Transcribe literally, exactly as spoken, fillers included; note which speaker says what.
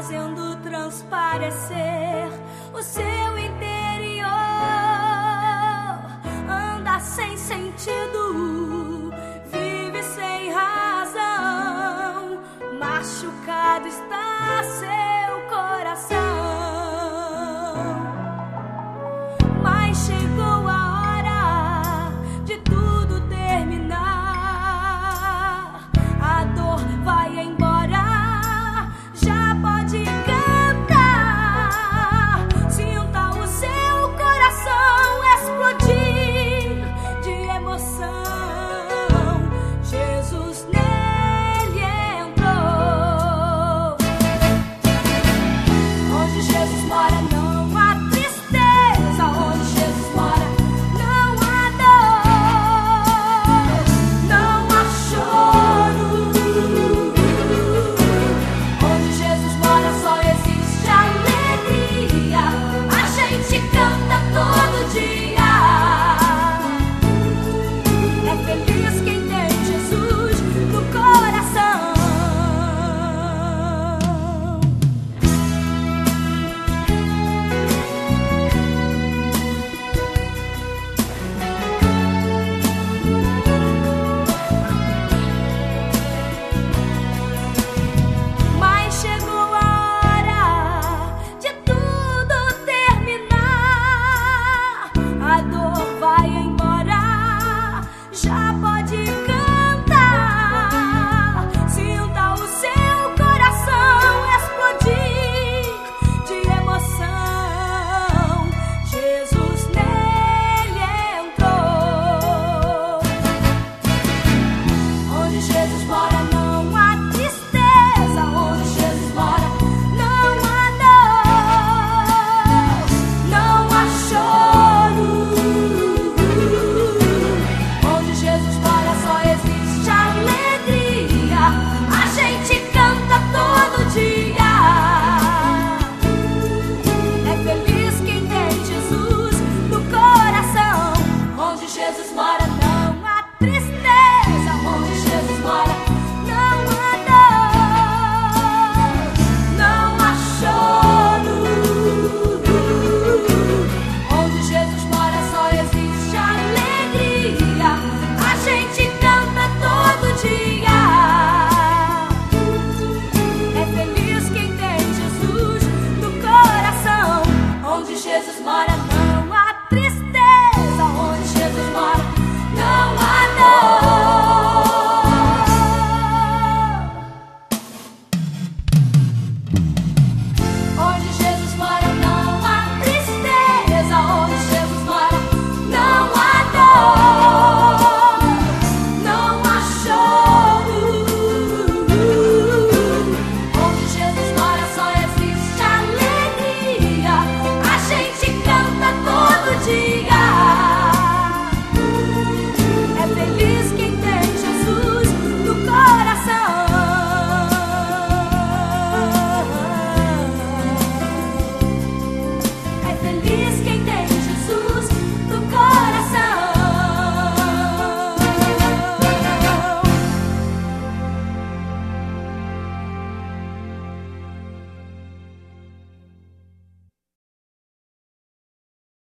Speaker 1: fazendo transparecer o seu interior. Anda sem sentido, vive sem razão, machucado está seu coração. Mas chegou a hora de tudo terminar. A dor vai embora, já pode cantar. Sinta o seu coração explodir de emoção. Jesus nele entrou. Onde Jesus mora não há tristeza, onde Jesus mora não há dor, não há choro. Onde Jesus mora só existe alegria, a gente canta todo dia. É feliz quem tem Jesus no coração. Mas chegou a hora de tudo terminar. A dor vai embora, já pode cantar. Sinta o seu coração explodir de emoção. Jesus nele entrou. Onde Jesus mora não há tristeza, onde Jesus mora não há dor, não há choro. Onde Jesus mora só existe alegria, a gente canta todo dia. É feliz quem tem Jesus no coração. Onde Jesus mora não há tristeza.